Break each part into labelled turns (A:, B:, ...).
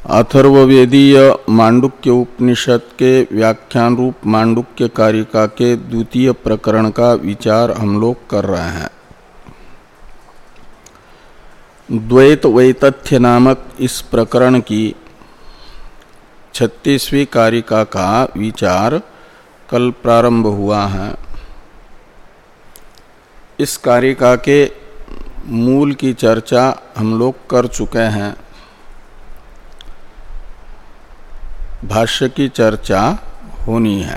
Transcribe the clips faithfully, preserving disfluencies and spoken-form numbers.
A: अथर्ववेदीय मांडुक्य उपनिषद के व्याख्यान रूप मांडुक्य कारिका के द्वितीय प्रकरण का विचार हम लोग कर रहे हैं। द्वैत वैतथ्य नामक इस प्रकरण की छत्तीसवीं कारिका का विचार कल प्रारंभ हुआ है। इस कारिका के मूल की चर्चा हम लोग कर चुके हैं। भाष्य की चर्चा होनी है।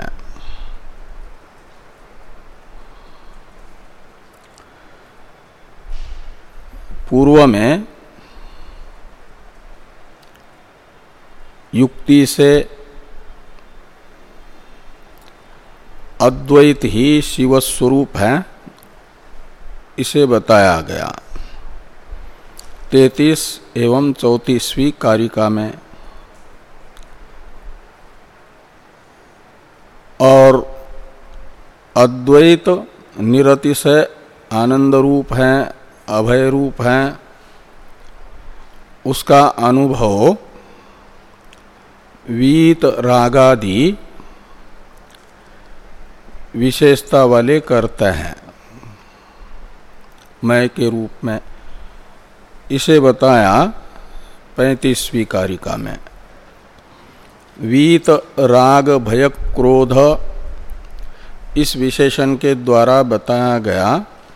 A: पूर्व में युक्ति से अद्वैत ही शिव स्वरूप है इसे बताया गया तैंतीस एवं चौंतीसवीं कारिका में। और अद्वैत निरतिशय आनंद रूप है, अभय रूप है, उसका अनुभव वीत रागादि विशेषता वाले करते हैं मय के रूप में। इसे बताया पैंतीसवीं कारिका में। वीत राग भय क्रोध इस विशेषण के द्वारा बताया गया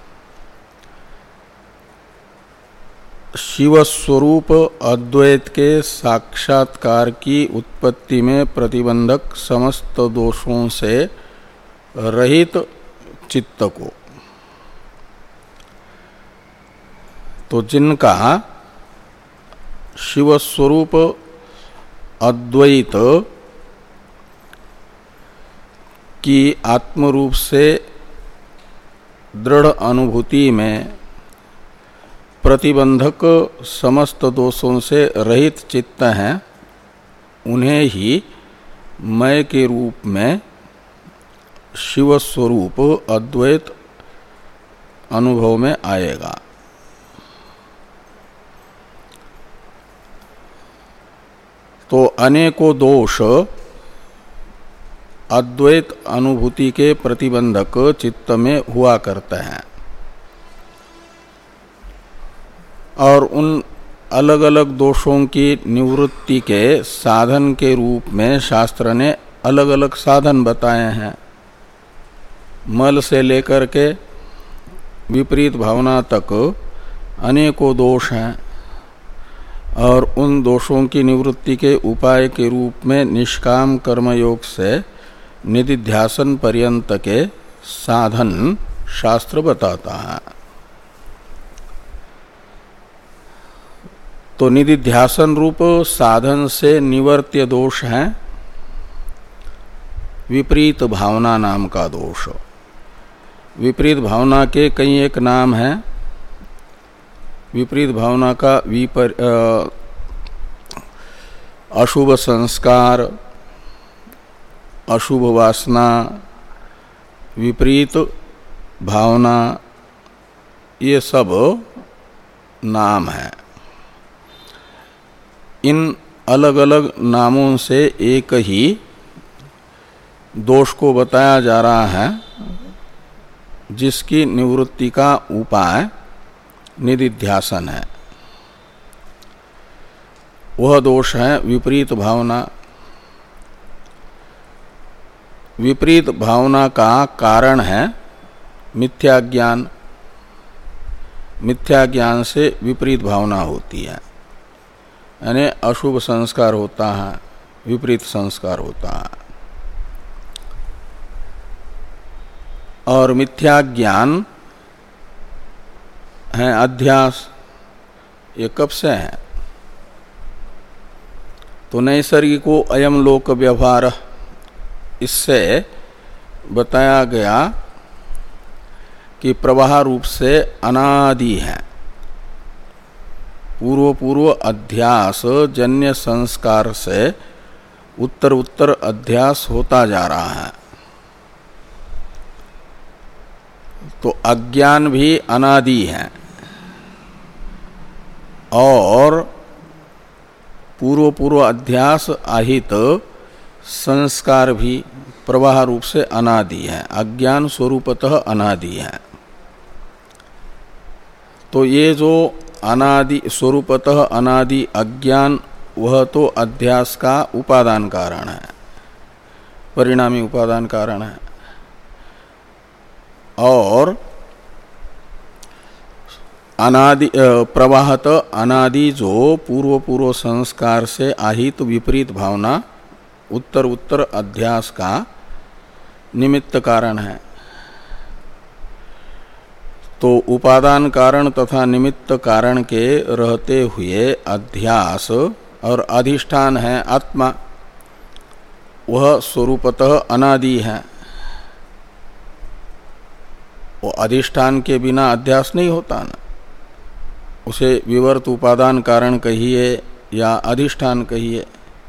A: शिव स्वरूप अद्वैत के साक्षात्कार की उत्पत्ति में प्रतिबंधक समस्त दोषों से रहित चित्त को। तो जिनका शिव स्वरूप अद्वैत की आत्मरूप से दृढ़ अनुभूति में प्रतिबंधक समस्त दोषों से रहित चित्त हैं, उन्हें ही मय के रूप में शिव स्वरूप अद्वैत अनुभव में आएगा। तो अनेकों दोष अद्वैत अनुभूति के प्रतिबंधक चित्त में हुआ करते हैं और उन अलग अलग दोषों की निवृत्ति के साधन के रूप में शास्त्र ने अलग अलग साधन बताए हैं। मल से लेकर के विपरीत भावना तक अनेकों दोष हैं और उन दोषों की निवृत्ति के उपाय के रूप में निष्काम कर्मयोग से निधिध्यासन पर्यंत के साधन शास्त्र बताता है। तो निधिध्यासन रूप साधन से निवर्त्य दोष है विपरीत भावना नाम का दोष। विपरीत भावना के कई एक नाम हैं। विपरीत भावना का विपर अशुभ संस्कार, अशुभ वासना, विपरीत भावना, ये सब नाम हैं। इन अलग अलग नामों से एक ही दोष को बताया जा रहा है जिसकी निवृत्ति का उपाय निधिध्यासन है। वह दोष है विपरीत भावना। विपरीत भावना का कारण है मिथ्या ज्ञान। मिथ्या ज्ञान से विपरीत भावना होती है, यानी अशुभ संस्कार होता है, विपरीत संस्कार होता है। और मिथ्या ज्ञान है अध्यास। ये कब से है? तो नैसर्गिको अयम लोक व्यवहार, इससे बताया गया कि प्रवाह रूप से अनादि है। पूर्व पूर्व अध्यास जन्य संस्कार से उत्तर उत्तर अध्यास होता जा रहा है। तो अज्ञान भी अनादि है और पूर्व पूर्व अध्यास आहित संस्कार भी प्रवाह रूप से अनादि है, अज्ञान स्वरूपतः अनादि है। तो ये जो अनादि स्वरूपतः अनादि अज्ञान, वह तो अध्यास का उपादान कारण है, परिणामी उपादान कारण है। और अनादि प्रवाहत अनादि जो पूर्व पूर्व संस्कार से आहित विपरीत भावना उत्तर उत्तर अध्यास का निमित्त कारण है। तो उपादान कारण तथा निमित्त कारण के रहते हुए अध्यास और अधिष्ठान है आत्मा, वह स्वरूपतः अनादि है। वो अधिष्ठान के बिना अध्यास नहीं होता ना, उसे विवर्त उपादान कारण कहिए या अधिष्ठान कहिए।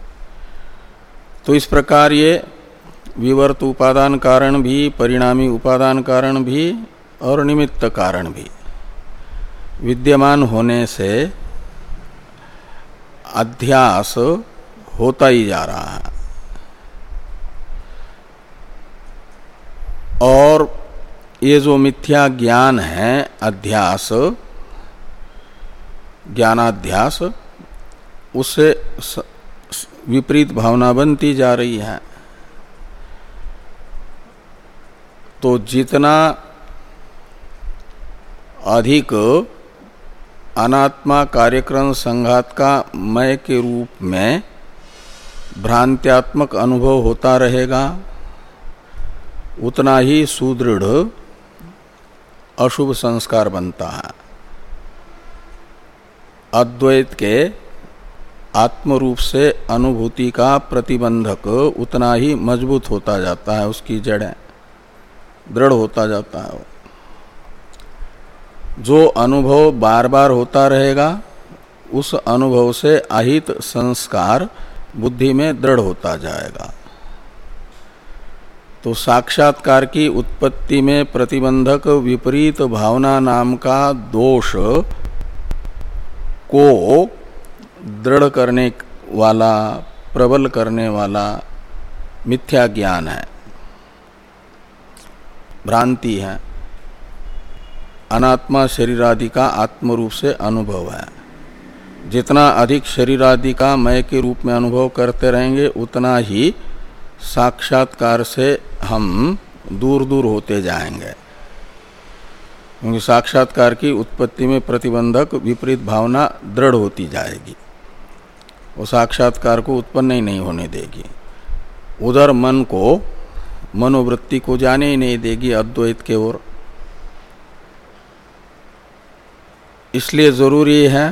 A: तो इस प्रकार ये विवर्त उपादान कारण भी, परिणामी उपादान कारण भी और निमित्त कारण भी विद्यमान होने से अध्यास होता ही जा रहा है। और ये जो मिथ्या ज्ञान है अध्यास, ज्ञानाध्यास, उससे विपरीत भावना बनती जा रही है। तो जितना अधिक अनात्मा कार्यक्रम संघात का मय के रूप में भ्रांत्यात्मक अनुभव होता रहेगा, उतना ही सुदृढ़ अशुभ संस्कार बनता है। अद्वैत के आत्मरूप से अनुभूति का प्रतिबंधक उतना ही मजबूत होता जाता है, उसकी जड़ें दृढ़ होता जाता है। जो अनुभव बार बार होता रहेगा, उस अनुभव से आहित संस्कार बुद्धि में दृढ़ होता जाएगा। तो साक्षात्कार की उत्पत्ति में प्रतिबंधक विपरीत भावना नाम का दोष को दृढ़ करने वाला, प्रबल करने वाला मिथ्या ज्ञान है, भ्रांति है। अनात्मा शरीरादि का आत्मरूप से अनुभव है। जितना अधिक शरीरादि का मय के रूप में अनुभव करते रहेंगे, उतना ही साक्षात्कार से हम दूर दूर होते जाएंगे। क्योंकि साक्षात्कार की उत्पत्ति में प्रतिबंधक विपरीत भावना दृढ़ होती जाएगी, वो साक्षात्कार को उत्पन्न ही नहीं होने देगी। उधर मन को, मनोवृत्ति को जाने ही नहीं देगी अद्वैत के ओर। इसलिए जरूरी है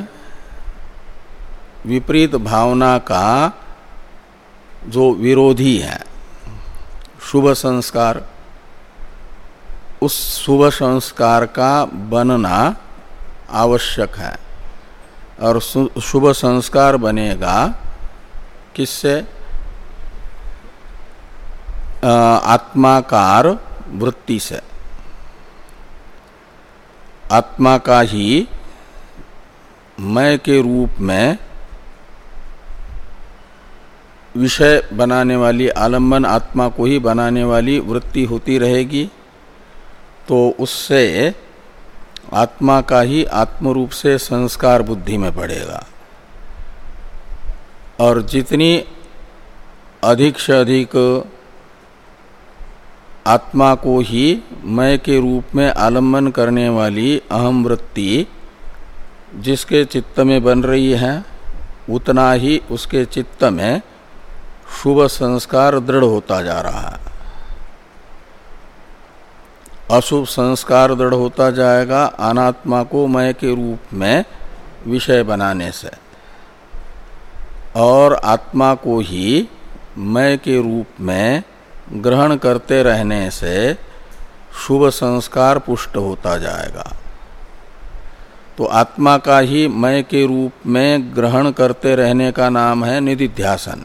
A: विपरीत भावना का जो विरोधी है शुभ संस्कार, उस शुभ संस्कार का बनना आवश्यक है। और शुभ संस्कार बनेगा किससे? आत्माकार वृत्ति से। आत्मा का ही मैं के रूप में विषय बनाने वाली, आलम्बन आत्मा को ही बनाने वाली वृत्ति होती रहेगी, तो उससे आत्मा का ही आत्मरूप से संस्कार बुद्धि में पड़ेगा। और जितनी अधिक से अधिक आत्मा को ही मैं के रूप में आलम्बन करने वाली अहम वृत्ति जिसके चित्त में बन रही है, उतना ही उसके चित्त में शुभ संस्कार दृढ़ होता जा रहा है। अशुभ संस्कार दृढ़ होता जाएगा अनात्मा को मैं के रूप में विषय बनाने से, और आत्मा को ही मैं के रूप में ग्रहण करते रहने से शुभ संस्कार पुष्ट होता जाएगा। तो आत्मा का ही मैं के रूप में ग्रहण करते रहने का नाम है निधिध्यासन।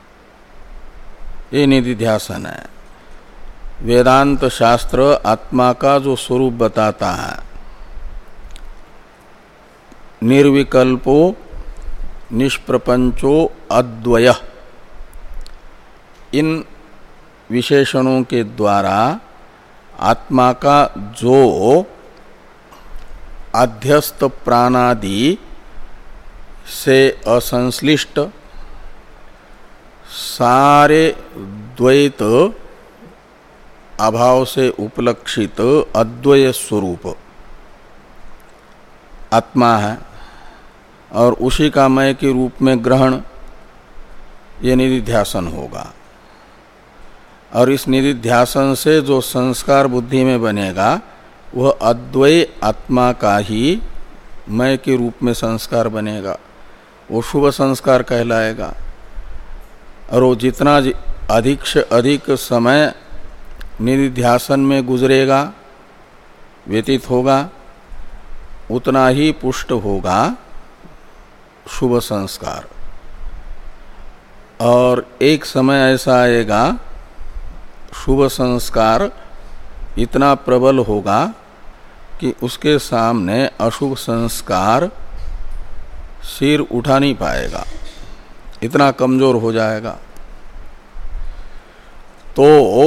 A: ये निधिध्यासन है। वेदांत शास्त्र आत्मा का जो स्वरूप बताता है, निर्विकल्पो निष्प्रपंचो अद्वय, इन विशेषणों के द्वारा आत्मा का जो अध्यस्त प्राणादि से असंश्लिष्ट सारे द्वैत अभाव से उपलक्षित अद्वय स्वरूप आत्मा है और उसी का मय के रूप में ग्रहण, ये निधिध्यासन होगा। और इस निधिध्यासन से जो संस्कार बुद्धि में बनेगा वह अद्वय आत्मा का ही मय के रूप में संस्कार बनेगा, वो शुभ संस्कार कहलाएगा। और वो जितना अधिक से अधिक समय निधिध्यासन में गुजरेगा, व्यतीत होगा, उतना ही पुष्ट होगा शुभ संस्कार। और एक समय ऐसा आएगा शुभ संस्कार इतना प्रबल होगा कि उसके सामने अशुभ संस्कार सिर उठा नहीं पाएगा, इतना कमजोर हो जाएगा। तो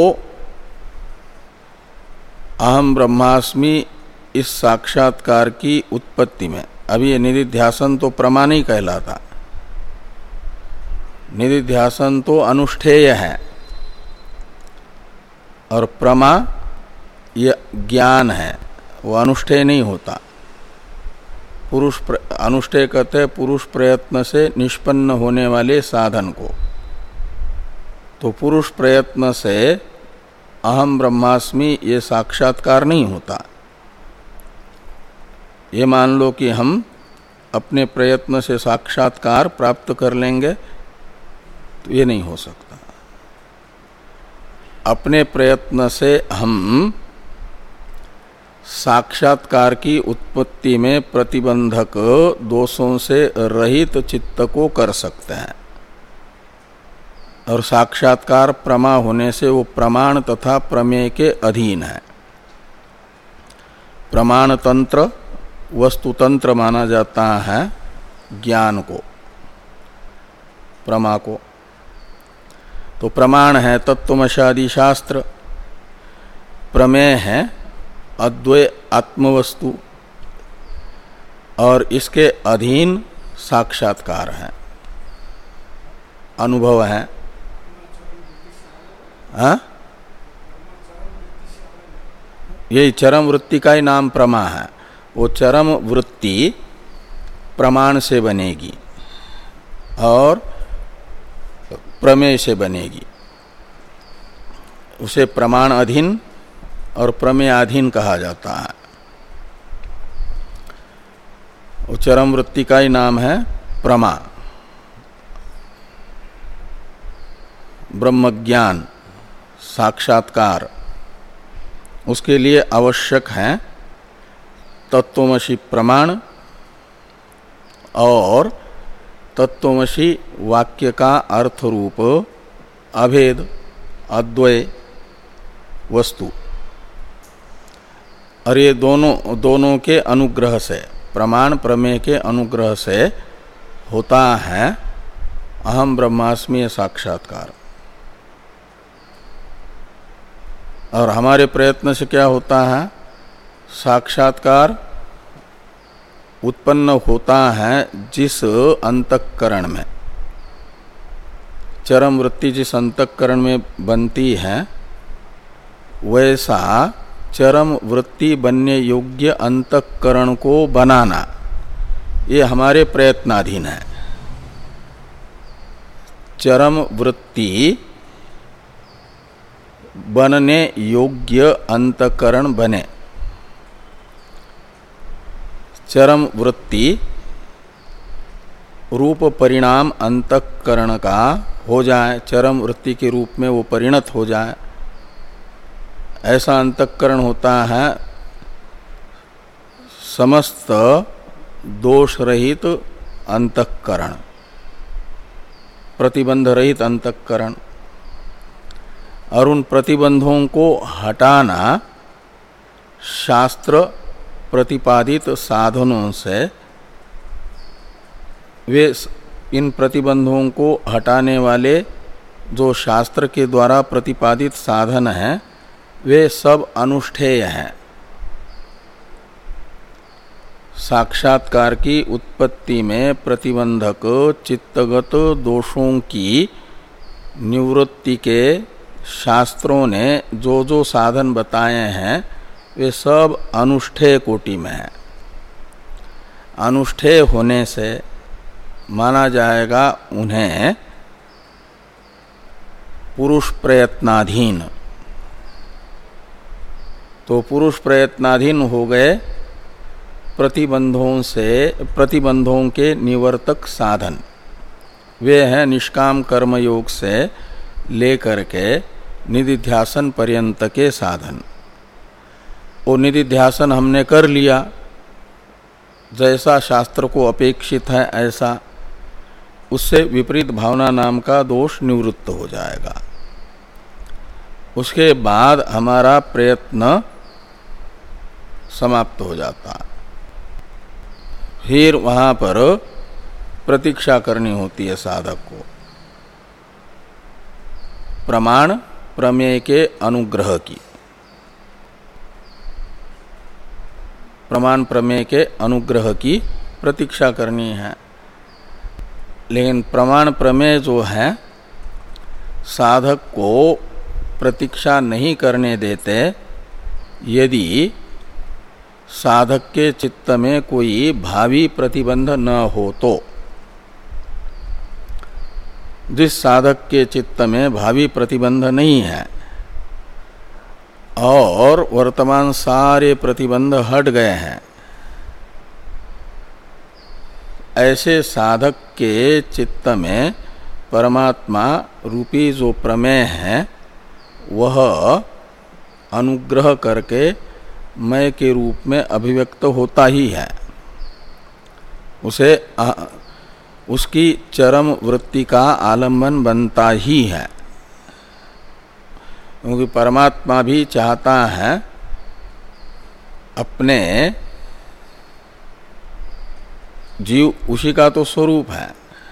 A: अहम ब्रह्मास्मि इस साक्षात्कार की उत्पत्ति में, अभी ये निधिध्यासन तो प्रमा नहीं कहलाता, निधिध्यासन तो अनुष्ठेय है और प्रमा ये ज्ञान है, वो अनुष्ठेय नहीं होता। पुरुष अनुष्ठेय कहते हैं पुरुष प्रयत्न से निष्पन्न होने वाले साधन को। तो पुरुष प्रयत्न से अहम ब्रह्मास्मि ये साक्षात्कार नहीं होता। ये मान लो कि हम अपने प्रयत्न से साक्षात्कार प्राप्त कर लेंगे, तो ये नहीं हो सकता। अपने प्रयत्न से हम साक्षात्कार की उत्पत्ति में प्रतिबंधक दोषों से रहित चित्त को कर सकते हैं। और साक्षात्कार प्रमा होने से वो प्रमाण तथा प्रमेय के अधीन है। प्रमाण तंत्र वस्तुतंत्र माना जाता है ज्ञान को, प्रमा को। तो प्रमाण है तत्वमशादि शास्त्र, प्रमेय है अद्वय आत्मवस्तु, और इसके अधीन साक्षात्कार है, अनुभव है। हाँ, यही चरम वृत्ति का ही नाम प्रमा है। वो चरम वृत्ति प्रमाण से बनेगी और प्रमेय से बनेगी। उसे प्रमाण अधीन और प्रमेय अधीन कहा जाता है। वो चरम वृत्ति का ही नाम है प्रमा। ब्रह्मज्ञान साक्षात्कार, उसके लिए आवश्यक है तत्वमसि प्रमाण और तत्वमसि वाक्य का अर्थ रूप अभेद अद्वय वस्तु। और ये दोनों दोनों के अनुग्रह से, प्रमाण प्रमेय के अनुग्रह से होता है अहम ब्रह्मास्मि साक्षात्कार। और हमारे प्रयत्न से क्या होता है? साक्षात्कार उत्पन्न होता है जिस अंतःकरण में, चरम वृत्ति जिस अंतःकरण में बनती है, वैसा चरम वृत्ति बनने योग्य अंतःकरण को बनाना ये हमारे प्रयत्नाधीन है। चरम वृत्ति बनने योग्य अंतःकरण बने, चरम वृत्ति रूप परिणाम अंतःकरण का हो जाए, चरम वृत्ति के रूप में वो परिणत हो जाए, ऐसा अंतःकरण होता है समस्त दोष रहित अंतःकरण, प्रतिबंध रहित अंतःकरण। और उन प्रतिबंधों को हटाना शास्त्र प्रतिपादित साधनों से वे इन प्रतिबंधों को हटाने वाले जो शास्त्र के द्वारा प्रतिपादित साधन हैं वे सब अनुष्ठेय हैं। साक्षात्कार की उत्पत्ति में प्रतिबंधक चित्तगत दोषों की निवृत्ति के शास्त्रों ने जो जो साधन बताए हैं वे सब अनुष्ठेय कोटि में हैं। अनुष्ठेय होने से माना जाएगा उन्हें पुरुष प्रयत्नाधीन। तो पुरुष प्रयत्नाधीन हो गए प्रतिबंधों से प्रतिबंधों के निवर्तक साधन। वे हैं निष्काम कर्म योग से लेकर के निधिध्यासन पर्यंत के साधन। वो निधिध्यासन हमने कर लिया, जैसा शास्त्र को अपेक्षित है ऐसा, उससे विपरीत भावना नाम का दोष निवृत्त हो जाएगा। उसके बाद हमारा प्रयत्न समाप्त हो जाता। फिर वहां पर प्रतीक्षा करनी होती है साधक को प्रमाण प्रमेय के अनुग्रह की। प्रमाण प्रमेय के अनुग्रह की प्रतीक्षा करनी है। लेकिन प्रमाण प्रमेय जो है साधक को प्रतीक्षा नहीं करने देते यदि साधक के चित्त में कोई भावी प्रतिबंध न हो तो। जिस साधक के चित्त में भावी प्रतिबंध नहीं है और वर्तमान सारे प्रतिबंध हट गए हैं, ऐसे साधक के चित्त में परमात्मा रूपी जो प्रमेय है वह अनुग्रह करके मैं के रूप में अभिव्यक्त होता ही है। उसे आ, उसकी चरम वृत्ति का आलम्बन बनता ही है। क्योंकि परमात्मा भी चाहता है अपने, जीव उसी का तो स्वरूप है।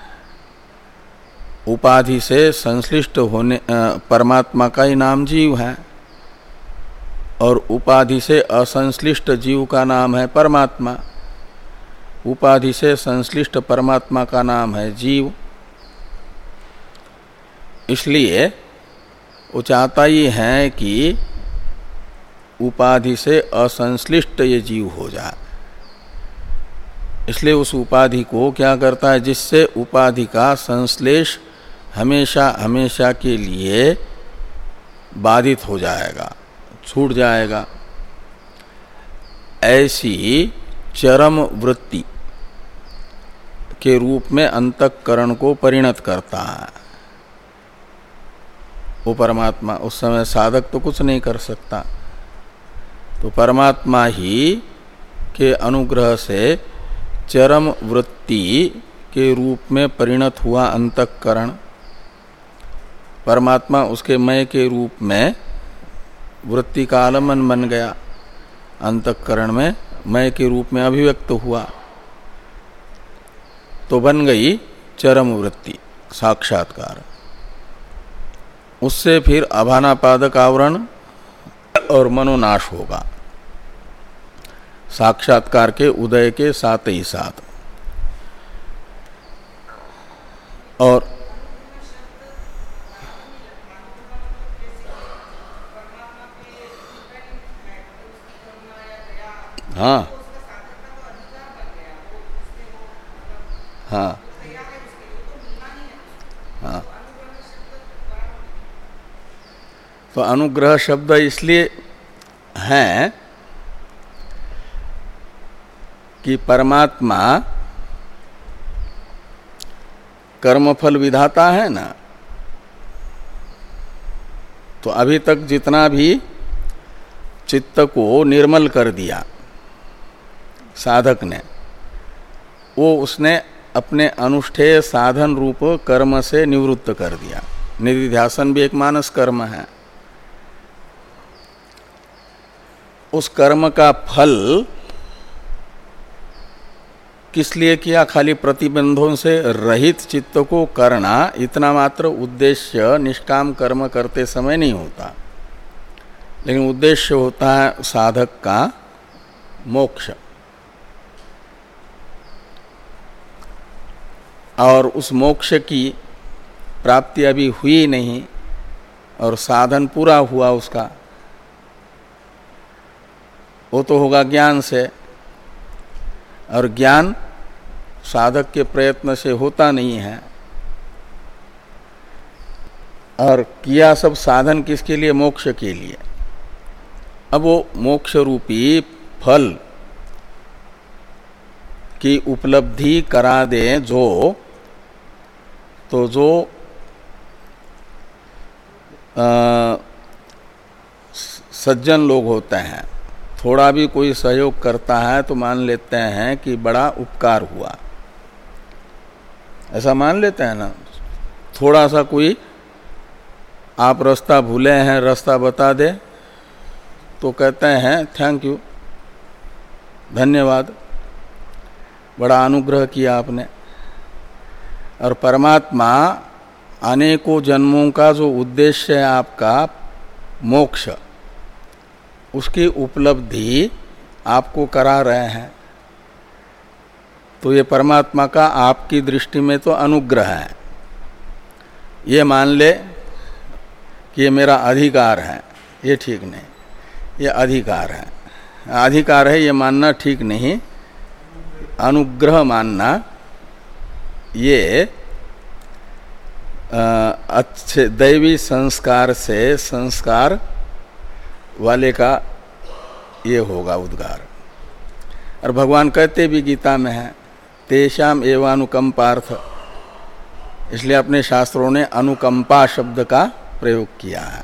A: उपाधि से संश्लिष्ट होने परमात्मा का ही नाम जीव है और उपाधि से असंश्लिष्ट जीव का नाम है परमात्मा। उपाधि से संश्लिष्ट परमात्मा का नाम है जीव। इसलिए वो चाहता ही है कि उपाधि से असंश्लिष्ट ये जीव हो जाए। इसलिए उस उपाधि को क्या करता है, जिससे उपाधि का संश्लेष हमेशा हमेशा के लिए बाधित हो जाएगा, छूट जाएगा। ऐसी चरम वृत्ति के रूप में अंतःकरण को परिणत करता है वो परमात्मा। उस समय साधक तो कुछ नहीं कर सकता। तो परमात्मा ही के अनुग्रह से चरम वृत्ति के रूप में परिणत हुआ अंतःकरण, परमात्मा उसके मय के रूप में वृत्ति का आलम्बन बन गया, अंतःकरण में मय के रूप में अभिव्यक्त हुआ, तो बन गई चरम वृत्ति साक्षात्कार। उससे फिर अभानापादक आवरण और मनोनाश होगा साक्षात्कार के उदय के साथ ही साथ। और हाँ हाँ हाँ तो अनुग्रह शब्द इसलिए है कि परमात्मा कर्मफल विधाता है ना। तो अभी तक जितना भी चित्त को निर्मल कर दिया साधक ने, वो उसने अपने अनुष्ठेय साधन रूप कर्म से निवृत्त कर दिया। निधिध्यासन भी एक मानस कर्म है। उस कर्म का फल किस लिए किया? खाली प्रतिबंधों से रहित चित्त को करना, इतना मात्र उद्देश्य निष्काम कर्म करते समय नहीं होता, लेकिन उद्देश्य होता है साधक का मोक्ष। और उस मोक्ष की प्राप्ति अभी हुई नहीं और साधन पूरा हुआ उसका, वो तो होगा ज्ञान से, और ज्ञान साधक के प्रयत्न से होता नहीं है। और किया सब साधन किसके लिए? मोक्ष के लिए। अब वो मोक्ष रूपी फल की उपलब्धि करा दे जो, तो जो आ, सज्जन लोग होते हैं, थोड़ा भी कोई सहयोग करता है तो मान लेते हैं कि बड़ा उपकार हुआ, ऐसा मान लेते हैं ना। थोड़ा सा कोई आप रास्ता भूले हैं, रास्ता बता दे तो कहते हैं थैंक यू, धन्यवाद, बड़ा अनुग्रह किया आपने। और परमात्मा अनेकों जन्मों का जो उद्देश्य है आपका मोक्ष, उसकी उपलब्धि आपको करा रहे हैं, तो ये परमात्मा का आपकी दृष्टि में तो अनुग्रह है। ये मान ले कि ये मेरा अधिकार है, ये ठीक नहीं, ये अधिकार है। अधिकार है ये मानना ठीक नहीं, अनुग्रह मानना ये अच्छे दैवी संस्कार से संस्कार वाले का ये होगा उद्गार। और भगवान कहते भी गीता में है तेषाम एवानुकंपार्थ, इसलिए अपने शास्त्रों ने अनुकंपा शब्द का प्रयोग किया है।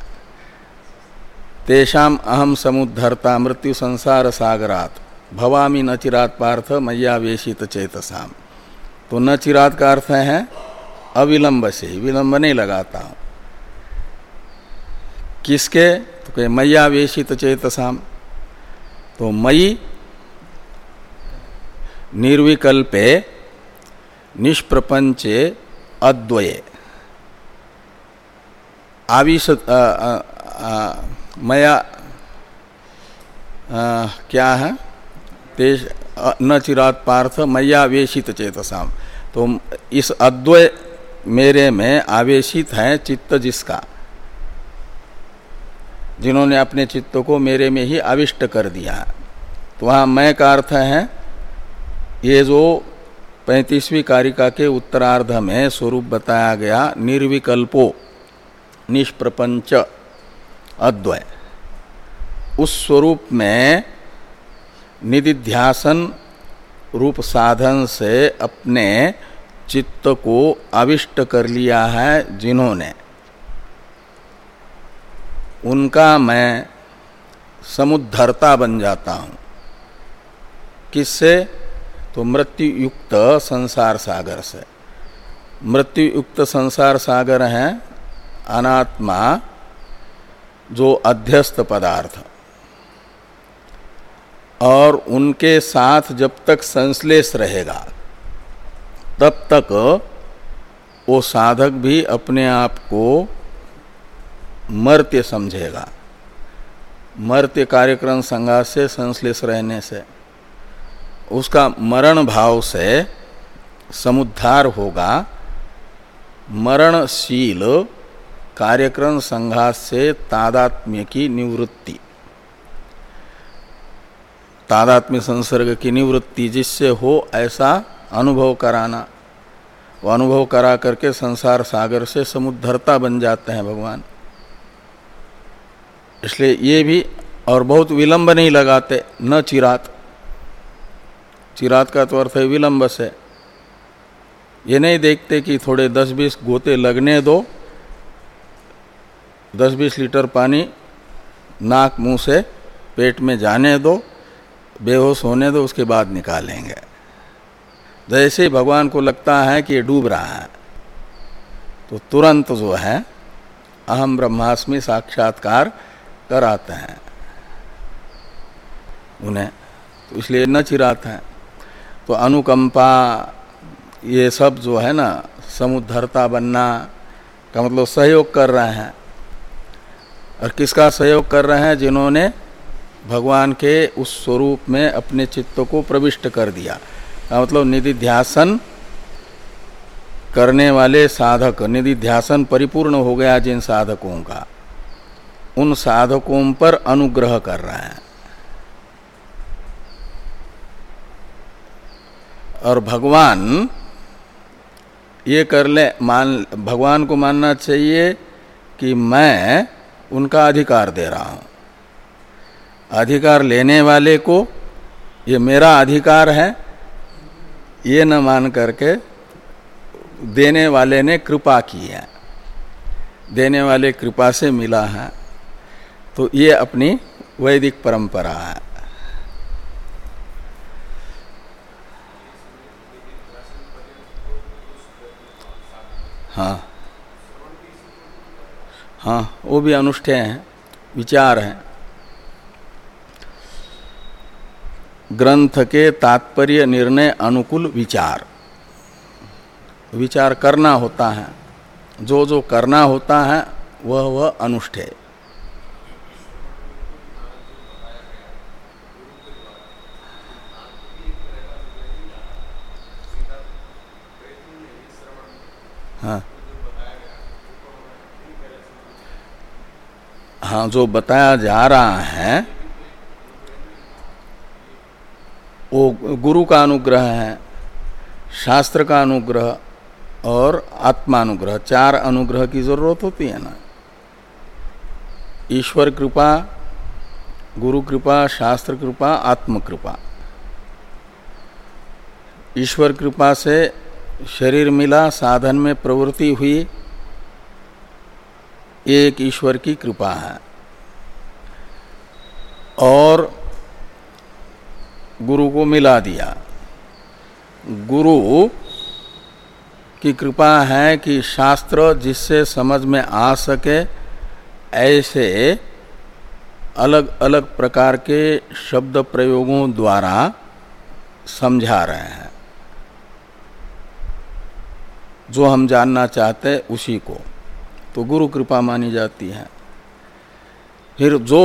A: तेषाम अहम समुद्धरता मृत्यु संसार सागरात भवामि न चिरात पार्थ मय्यावेशित चेतसाम। तो न चिरात का अर्थ है अविलंब से, विलंब नहीं लगाता हूं। किसके? तो कहे मय्यावेशित चेतसाम। तो मयि निर्विकल्पे निष्प्रपंचे अद्वये आविश मया आ, क्या है? तेज न चिरात पार्थ मय्यावेशित चेतसाम। तो इस अद्वय मेरे में आवेशित है चित्त जिसका, जिन्होंने अपने चित्त को मेरे में ही आविष्ट कर दिया। तो वहाँ मैं का अर्थ है ये जो पैंतीसवीं कारिका के उत्तरार्ध में स्वरूप बताया गया निर्विकल्पो निष्प्रपंच अद्वय, उस स्वरूप में निदिध्यासन रूप साधन से अपने चित्त को आविष्ट कर लिया है जिन्होंने, उनका मैं समुद्धरता बन जाता हूँ। किससे? तो मृत्यु युक्त संसार सागर से। मृत्यु युक्त संसार सागर है अनात्मा जो अध्यस्त पदार्थ, और उनके साथ जब तक संश्लेष रहेगा तब तक वो साधक भी अपने आप को मर्त्य समझेगा। मर्त्य कार्यक्रम संघात से संश्लेष रहने से उसका मरण भाव से समुद्धार होगा। मरणशील कार्यक्रम संघात से तादात्म्य की निवृत्ति, तादात्म्य संसर्ग की निवृत्ति जिससे हो ऐसा अनुभव कराना, वो अनुभव करा करके संसार सागर से समुद्धरता बन जाते हैं भगवान। इसलिए ये भी, और बहुत विलंब नहीं लगाते, न चिरात। चिरात का तो अर्थ है विलंब से। ये नहीं देखते कि थोड़े दस बीस गोते लगने दो, दस बीस लीटर पानी नाक मुंह से पेट में जाने दो, बेहोश होने दो, उसके बाद निकालेंगे। जैसे ही भगवान को लगता है कि ये डूब रहा है तो तुरंत जो है अहम ब्रह्मास्मि साक्षात्कार कराते हैं उन्हें। तो इसलिए न चिराते हैं। तो अनुकंपा ये सब जो है ना, समुद्धरता बनना का मतलब सहयोग कर रहे हैं। और किसका सहयोग कर रहे हैं? जिन्होंने भगवान के उस स्वरूप में अपने चित्त को प्रविष्ट कर दिया, का मतलब निधिध्यासन करने वाले साधक, निधिध्यासन परिपूर्ण हो गया जिन साधकों का, उन साधकों पर अनुग्रह कर रहे हैं। और भगवान ये कर ले, मान भगवान को मानना चाहिए कि मैं उनका अधिकार दे रहा हूं। अधिकार लेने वाले को ये मेरा अधिकार है ये न मान करके देने वाले ने कृपा की है, देने वाले कृपा से मिला है। तो ये अपनी वैदिक परंपरा है। हाँ हाँ, वो भी अनुष्ठेय हैं, विचार हैं। ग्रंथ के तात्पर्य निर्णय अनुकूल विचार, विचार करना होता है, जो जो करना होता है वह वह अनुष्ठेय। हाँ हाँ, जो बताया जा रहा है वो गुरु का अनुग्रह है, शास्त्र का अनुग्रह और आत्मानुग्रह, चार अनुग्रह की जरूरत होती है ना। ईश्वर कृपा, गुरु कृपा, शास्त्र कृपा, आत्म कृपा। ईश्वर कृपा से शरीर मिला, साधन में प्रवृत्ति हुई, एक ईश्वर की कृपा है। और गुरु को मिला दिया, गुरु की कृपा है कि शास्त्र जिससे समझ में आ सके ऐसे अलग अलग प्रकार के शब्द प्रयोगों द्वारा समझा रहे हैं, जो हम जानना चाहते हैं उसी को, तो गुरु कृपा मानी जाती है। फिर जो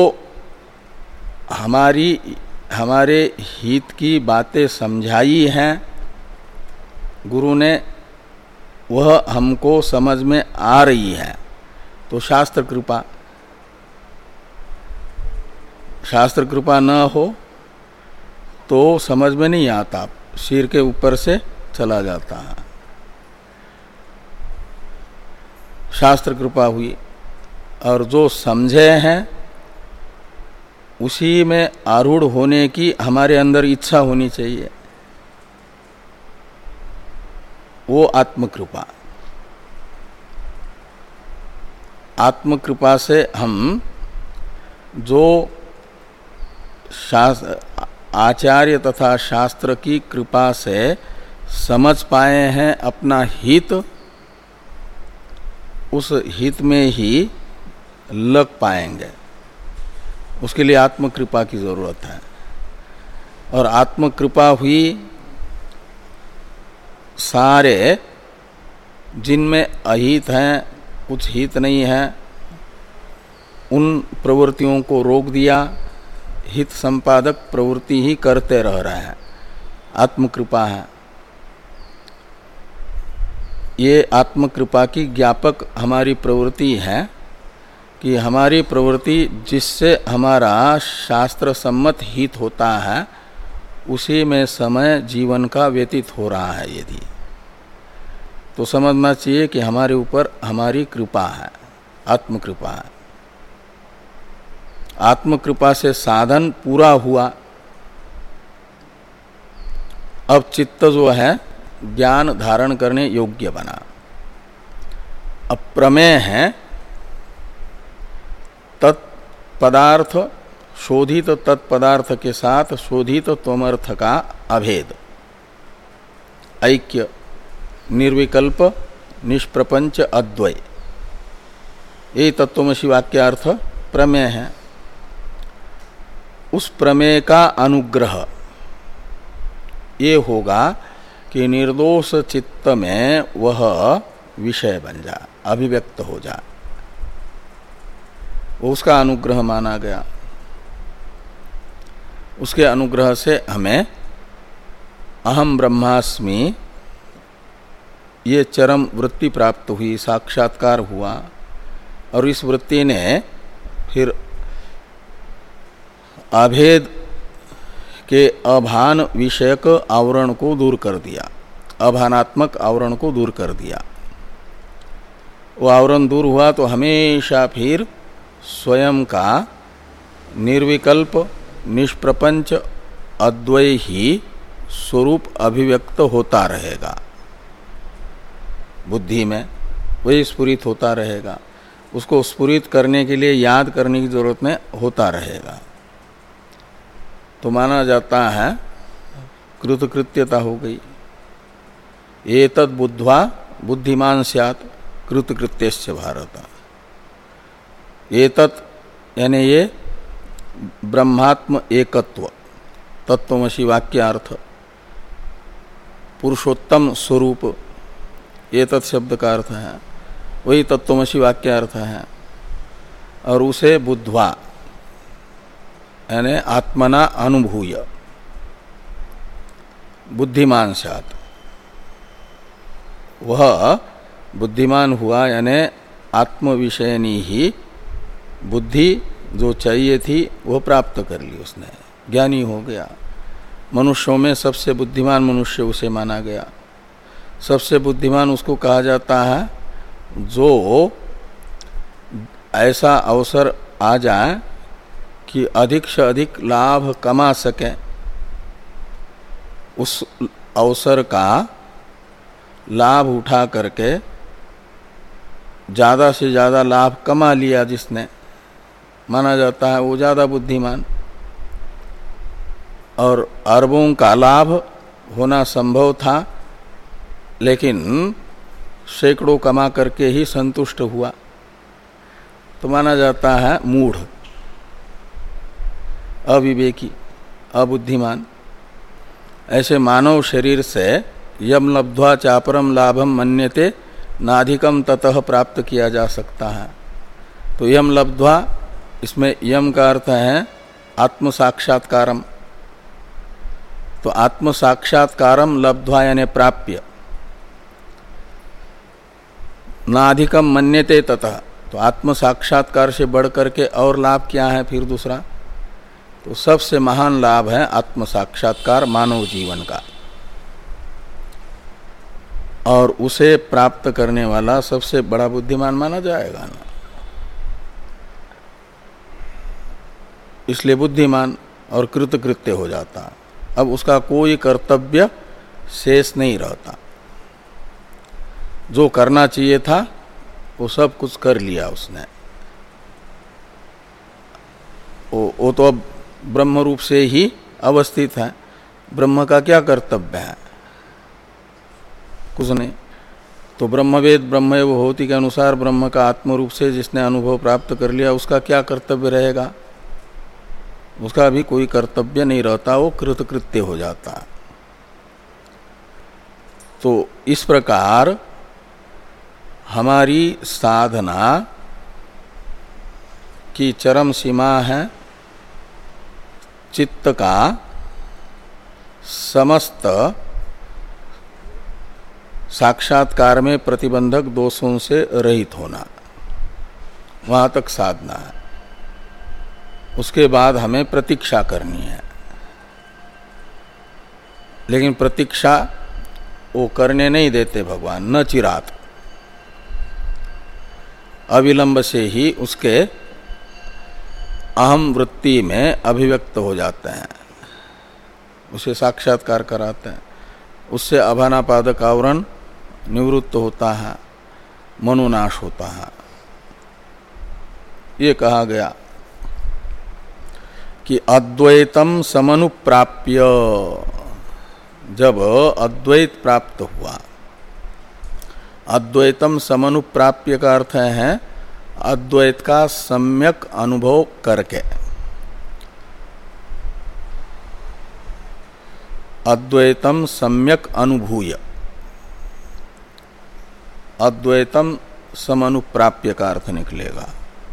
A: हमारी हमारे हित की बातें समझाई हैं गुरु ने, वह हमको समझ में आ रही है, तो शास्त्र कृपा। शास्त्र कृपा न हो तो समझ में नहीं आता, सिर के ऊपर से चला जाता है। शास्त्र कृपा हुई, और जो समझे हैं उसी में आरूढ़ होने की हमारे अंदर इच्छा होनी चाहिए, वो आत्मकृपा। आत्मकृपा से हम जो शास्त्र आचार्य तथा शास्त्र की कृपा से समझ पाए हैं अपना हित, उस हित में ही लग पाएंगे। उसके लिए आत्मकृपा की जरूरत है। और आत्मकृपा हुई, सारे जिनमें अहित हैं, कुछ हित नहीं है, उन प्रवृत्तियों को रोक दिया, हित संपादक प्रवृत्ति ही करते रह रहे हैं, आत्मकृपा है। ये आत्मकृपा की ज्ञापक हमारी प्रवृत्ति है कि हमारी प्रवृत्ति जिससे हमारा शास्त्र सम्मत हित होता है उसी में समय जीवन का व्यतीत हो रहा है। यदि तो समझना चाहिए कि हमारे ऊपर हमारी कृपा है, आत्मकृपा है। आत्मकृपा से साधन पूरा हुआ, अब चित्त जो है ज्ञान धारण करने योग्य बना। अब प्रमेय है तत्पदार्थ, शोधित तत्पदार्थ के साथ शोधित त्वमर्थ का अभेद, ऐक्य, निर्विकल्प, निष्प्रपंच अद्वय, ये तत्वमसि वाक्यार्थ प्रमेय है। उस प्रमेय का अनुग्रह, ये होगा कि निर्दोष चित्त में वह विषय बन जाए, अभिव्यक्त हो जाए, उसका अनुग्रह माना गया। उसके अनुग्रह से हमें अहम ब्रह्मास्मि ये चरम वृत्ति प्राप्त हुई, साक्षात्कार हुआ, और इस वृत्ति ने फिर अभेद के अभान विषयक आवरण को दूर कर दिया, अभानात्मक आवरण को दूर कर दिया। वो आवरण दूर हुआ तो हमेशा फिर स्वयं का निर्विकल्प निष्प्रपंच अद्वय ही स्वरूप अभिव्यक्त होता रहेगा, बुद्धि में वही स्फुरित होता रहेगा। उसको स्फुरित करने के लिए याद करने की जरूरत में होता रहेगा, तो माना जाता है कृतकृत्यता हो गई। एतद् बुद्ध्वा बुद्धिमान स्यात् कृतकृत्यस्य भारत। एतत् यानी ये ब्रह्मात्म एकत्व, तत्वमसि वाक्यार्थ, पुरुषोत्तम स्वरूप, एतत् शब्द का अर्थ है, वही तत्वमसि वाक्यार्थ है। और उसे बुद्ध्वा यानी आत्मना अनुभूय बुद्धिमान स्यात्, वह बुद्धिमान हुआ, यानी आत्मविषयनी ही बुद्धि जो चाहिए थी वह प्राप्त कर ली उसने, ज्ञानी हो गया। मनुष्यों में सबसे बुद्धिमान मनुष्य उसे माना गया। सबसे बुद्धिमान उसको कहा जाता है जो ऐसा अवसर आ जाए कि अधिक से अधिक लाभ कमा सके, उस अवसर का लाभ उठा करके ज़्यादा से ज़्यादा लाभ कमा लिया जिसने, माना जाता है वो ज़्यादा बुद्धिमान। और अरबों का लाभ होना संभव था, लेकिन सैकड़ों कमा करके ही संतुष्ट हुआ, तो माना जाता है मूढ़, अविवेकी, अबुद्धिमान। ऐसे मानव शरीर से यम लब्ध्वा चापरम लाभम मन्यते नाधिकम ततः प्राप्त किया जा सकता है। तो यम लब्ध्वा, इसमें यम का अर्थ है आत्म साक्षात्कारम। तो आत्म साक्षात्कारम लब्ध्वा यानी प्राप्य, नाधिकम मन्यते ततः, तो आत्म साक्षात्कार से बढ़ करके और लाभ क्या है फिर दूसरा? तो सबसे महान लाभ है आत्म साक्षात्कार मानव जीवन का, और उसे प्राप्त करने वाला सबसे बड़ा बुद्धिमान माना जाएगा ना। इसलिए बुद्धिमान और कृतकृत्य हो जाता। अब उसका कोई कर्तव्य शेष नहीं रहता, जो करना चाहिए था वो सब कुछ कर लिया उसने। वो, वो तो अब ब्रह्म रूप से ही अवस्थित है। ब्रह्म का क्या कर्तव्य है? कुछ नहीं। तो ब्रह्मवेद ब्रह्मैव होति के अनुसार ब्रह्म का आत्म रूप से जिसने अनुभव प्राप्त कर लिया, उसका क्या कर्तव्य रहेगा? उसका भी कोई कर्तव्य नहीं रहता, वो कृतकृत्य हो जाता। तो इस प्रकार हमारी साधना की चरम सीमा है चित्त का समस्त साक्षात्कार में प्रतिबंधक दोषों से रहित होना, वहां तक साधना है। उसके बाद हमें प्रतीक्षा करनी है, लेकिन प्रतीक्षा वो करने नहीं देते भगवान, न चिरात, अविलंब से ही उसके अहम वृत्ति में अभिव्यक्त हो जाते हैं, उसे साक्षात्कार कराते हैं। उससे अभानापादक आवरण निवृत्त होता है, मनोनाश होता है। ये कहा गया कि अद्वैतम समनुप्राप्य, जब अद्वैत प्राप्त हुआ, अद्वैतम समनुप्राप्य का अर्थ है अद्वैत का सम्यक अनुभव करके। अद्वैतम सम्यक अनुभूय, अद्वैतम समनुप्राप्य का अर्थ निकलेगा।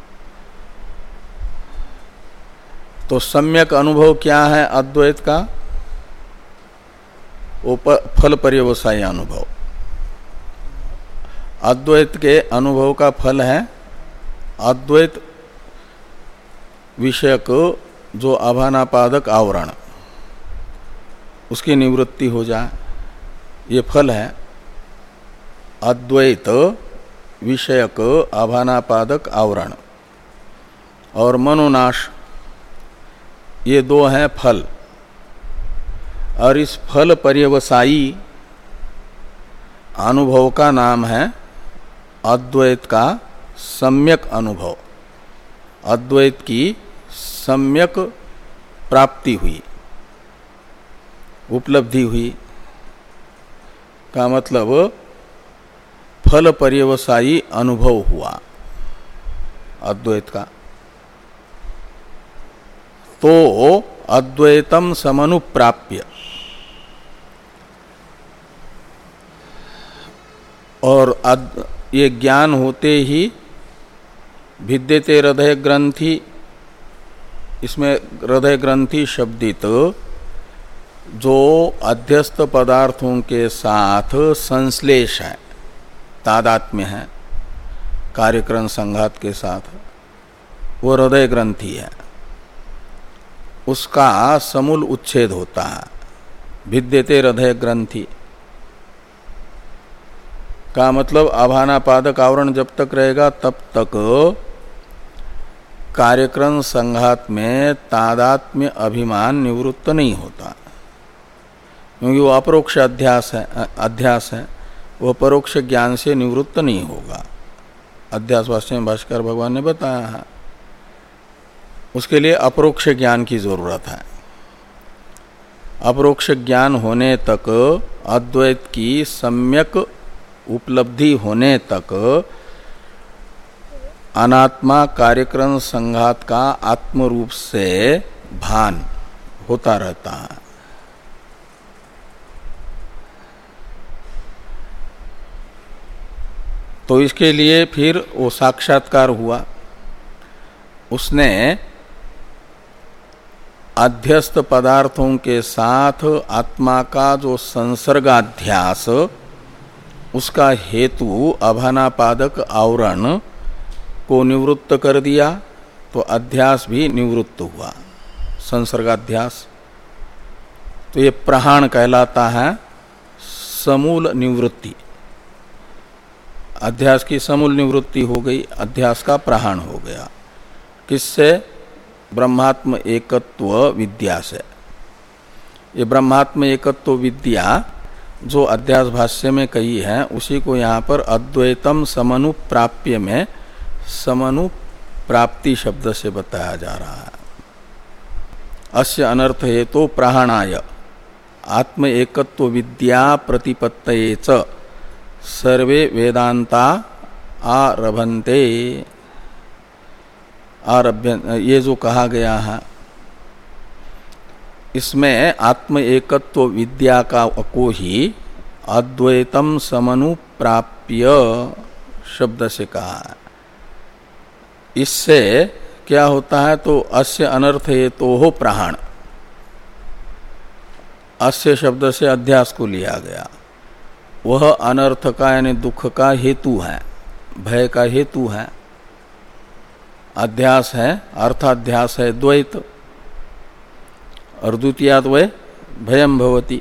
A: तो सम्यक अनुभव क्या है अद्वैत का? वो फल पर्यवसायी अनुभव। अद्वैत के अनुभव का फल है अद्वैत विषयक जो अभानापादक आवरण, उसकी निवृत्ति हो जाए, ये फल है अद्वैत विषयक अभानापादक आवरण। और मनोनाश, ये दो हैं फल। और इस फल पर्यवसायी अनुभव का नाम है अद्वैत का सम्यक अनुभव। अद्वैत की सम्यक प्राप्ति हुई, उपलब्धि हुई का मतलब फल पर्यवसायी अनुभव हुआ अद्वैत का। तो अद्वैतम समनुप्राप्य, और ये ज्ञान होते ही भिद्यते हृदय ग्रंथि, इसमें हृदय ग्रंथि शब्दित जो अध्यस्त पदार्थों के साथ संश्लेष है, तादात्म्य है कार्यक्रम संघात के साथ, वो हृदय ग्रंथि है, उसका समूल उच्छेद होता है। भिद्यते हृदय ग्रंथि का मतलब आभानापादक आवरण जब तक रहेगा तब तक कार्यक्रम संघात में तादात्म्य अभिमान निवृत्त नहीं होता, क्योंकि वो अपरोक्ष अध्यास है अध्यास है वह परोक्ष ज्ञान से निवृत्त नहीं होगा। अध्यास वास्तव में भाष्कर भगवान ने बताया है, उसके लिए अपरोक्ष ज्ञान की जरूरत है। अपरोक्ष ज्ञान होने तक, अद्वैत की सम्यक उपलब्धि होने तक अनात्मा कार्यक्रम संघात का आत्म रूप से भान होता रहता है। तो इसके लिए फिर वो साक्षात्कार हुआ, उसने अध्यस्त पदार्थों के साथ आत्मा का जो संसर्गाध्यास, उसका हेतु अभानापादक आवरण को निवृत्त कर दिया, तो अध्यास भी निवृत्त हुआ, संसर्गाध्यास। तो ये प्रहाण कहलाता है, समूल निवृत्ति। अध्यास की समूल निवृत्ति हो गई, अध्यास का प्रहाण हो गया। किससे? ब्रह्मात्म एकत्व विद्या से। ये ब्रह्मात्म एकत्व विद्या जो अध्यास भाष्य में कही है, उसी को यहाँ पर अद्वैतम समनुप्राप्य में समनुप्राप्ति शब्द से बताया जा रहा है। अस्य अनर्थ है तो प्रहाणाय आत्म एकत्व विद्या प्रतिपत्तये च सर्वे वेदांता आरभन्ते। आरभ्य ये जो कहा गया है, इसमें आत्म एकत्व विद्या का को ही अद्वैतम समनुप्राप्य शब्द से कहा है। इससे क्या होता है? तो अस्य अनर्थ है तो हो प्रहाण, अस्य शब्द से अध्यास को लिया गया। वह अनर्थ का यानी दुख का हेतु है, भय का हेतु है। अध्यास है, अर्थाध्यास है द्वैत, और द्वितीयाद्वय भयम भवति।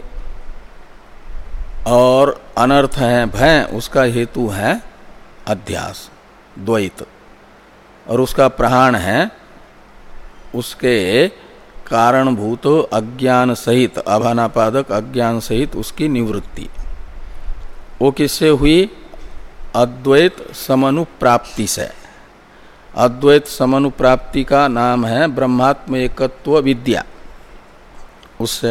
A: और अनर्थ है भय, उसका हेतु है अध्यास द्वैत, और उसका प्रहाण है उसके कारणभूत अज्ञान सहित, अभानापादक अज्ञान सहित उसकी निवृत्ति। वो किससे हुई? अद्वैत समनुप्राप्ति से। अद्वैत समनुप्राप्ति का नाम है ब्रह्मात्म एकत्व विद्या, उससे।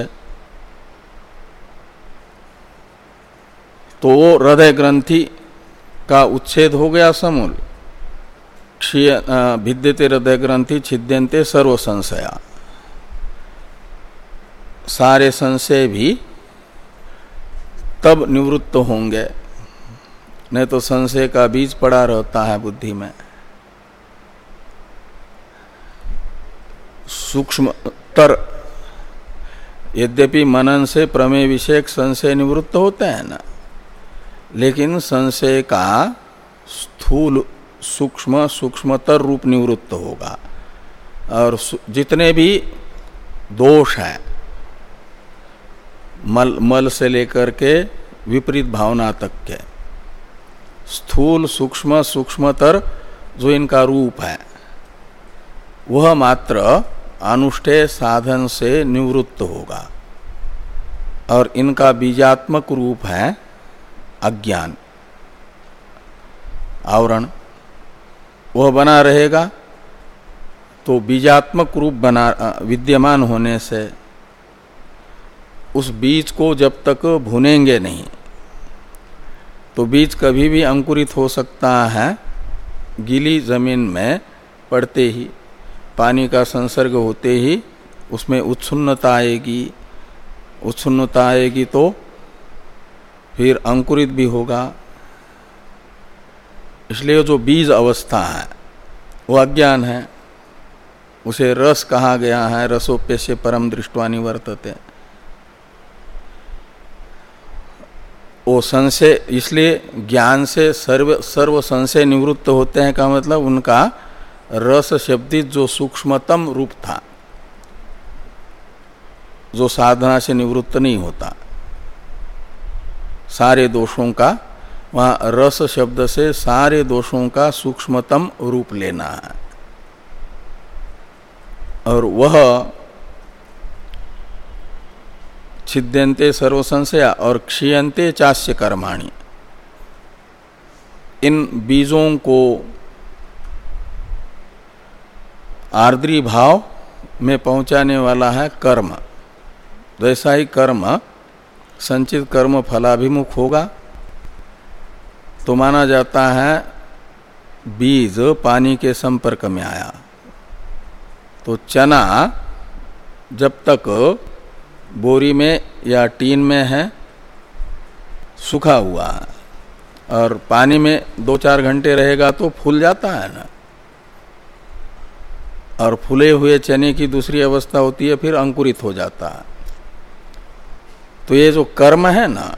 A: तो वो हृदय ग्रंथि का उच्छेद हो गया समूल। क्षीय भिद्यते हृदय ग्रंथि छिद्यन्ते सर्व संशया। सारे संशय भी तब निवृत्त होंगे, नहीं तो संशय का बीज पड़ा रहता है बुद्धि में। सूक्ष्मतर यद्यपि मनन से प्रमेय विषयक संशय निवृत्त होते हैं ना, लेकिन संशय का स्थूल सूक्ष्म सूक्ष्मतर रूप निवृत्त होगा। और जितने भी दोष हैं मल मल से लेकर के विपरीत भावना तक के, स्थूल सूक्ष्म सूक्ष्मतर जो इनका रूप है वह मात्र अनुष्ठेय साधन से निवृत्त होगा। और इनका बीजात्मक रूप है अज्ञान, आवरण, वह बना रहेगा। तो बीजात्मक रूप बना विद्यमान होने से उस बीज को जब तक भुनेंगे नहीं तो बीज कभी भी अंकुरित हो सकता है गीली जमीन में पड़ते ही, पानी का संसर्ग होते ही उसमें उत्सुन्नता आएगी। उत्सुन्नता आएगी तो फिर अंकुरित भी होगा। इसलिए जो बीज अवस्था है वो अज्ञान है, उसे रस कहा गया है। रसोप्यस्य परम दृष्ट्वा निवर्तते। वो संशय, इसलिए ज्ञान से सर्व सर्व संशय निवृत्त होते हैं का मतलब उनका रस शब्दित जो सूक्ष्मतम रूप था, जो साधना से निवृत्त नहीं होता, सारे दोषों का, वहां रस शब्द से सारे दोषों का सूक्ष्मतम रूप लेना है। और वह छिद्यन्ते सर्व संशया और क्षीयन्ते चास्य कर्माणि, इन बीजों को आर्द्री भाव में पहुंचाने वाला है कर्म। जैसा ही कर्म संचित कर्म फलाभिमुख होगा तो माना जाता है बीज पानी के संपर्क में आया। तो चना जब तक बोरी में या टीन में है सूखा हुआ है और पानी में दो चार घंटे रहेगा तो फूल जाता है ना, और फूले हुए चने की दूसरी अवस्था होती है, फिर अंकुरित हो जाता है। तो ये जो कर्म है ना,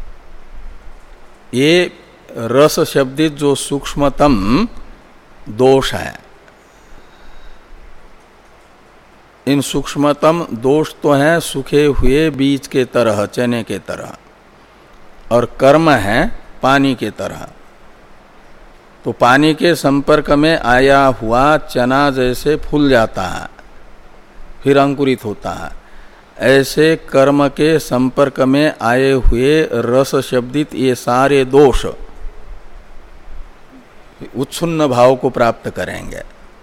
A: ये रस शब्दित जो सूक्ष्मतम दोष है, इन सूक्ष्मतम दोष तो हैं सूखे हुए बीज के तरह, चने के तरह, और कर्म है पानी के तरह। तो पानी के संपर्क में आया हुआ चना जैसे फूल जाता है फिर अंकुरित होता है, ऐसे कर्म के संपर्क में आए हुए रस शब्दित ये सारे दोष उत्सुन्न भाव को प्राप्त करेंगे,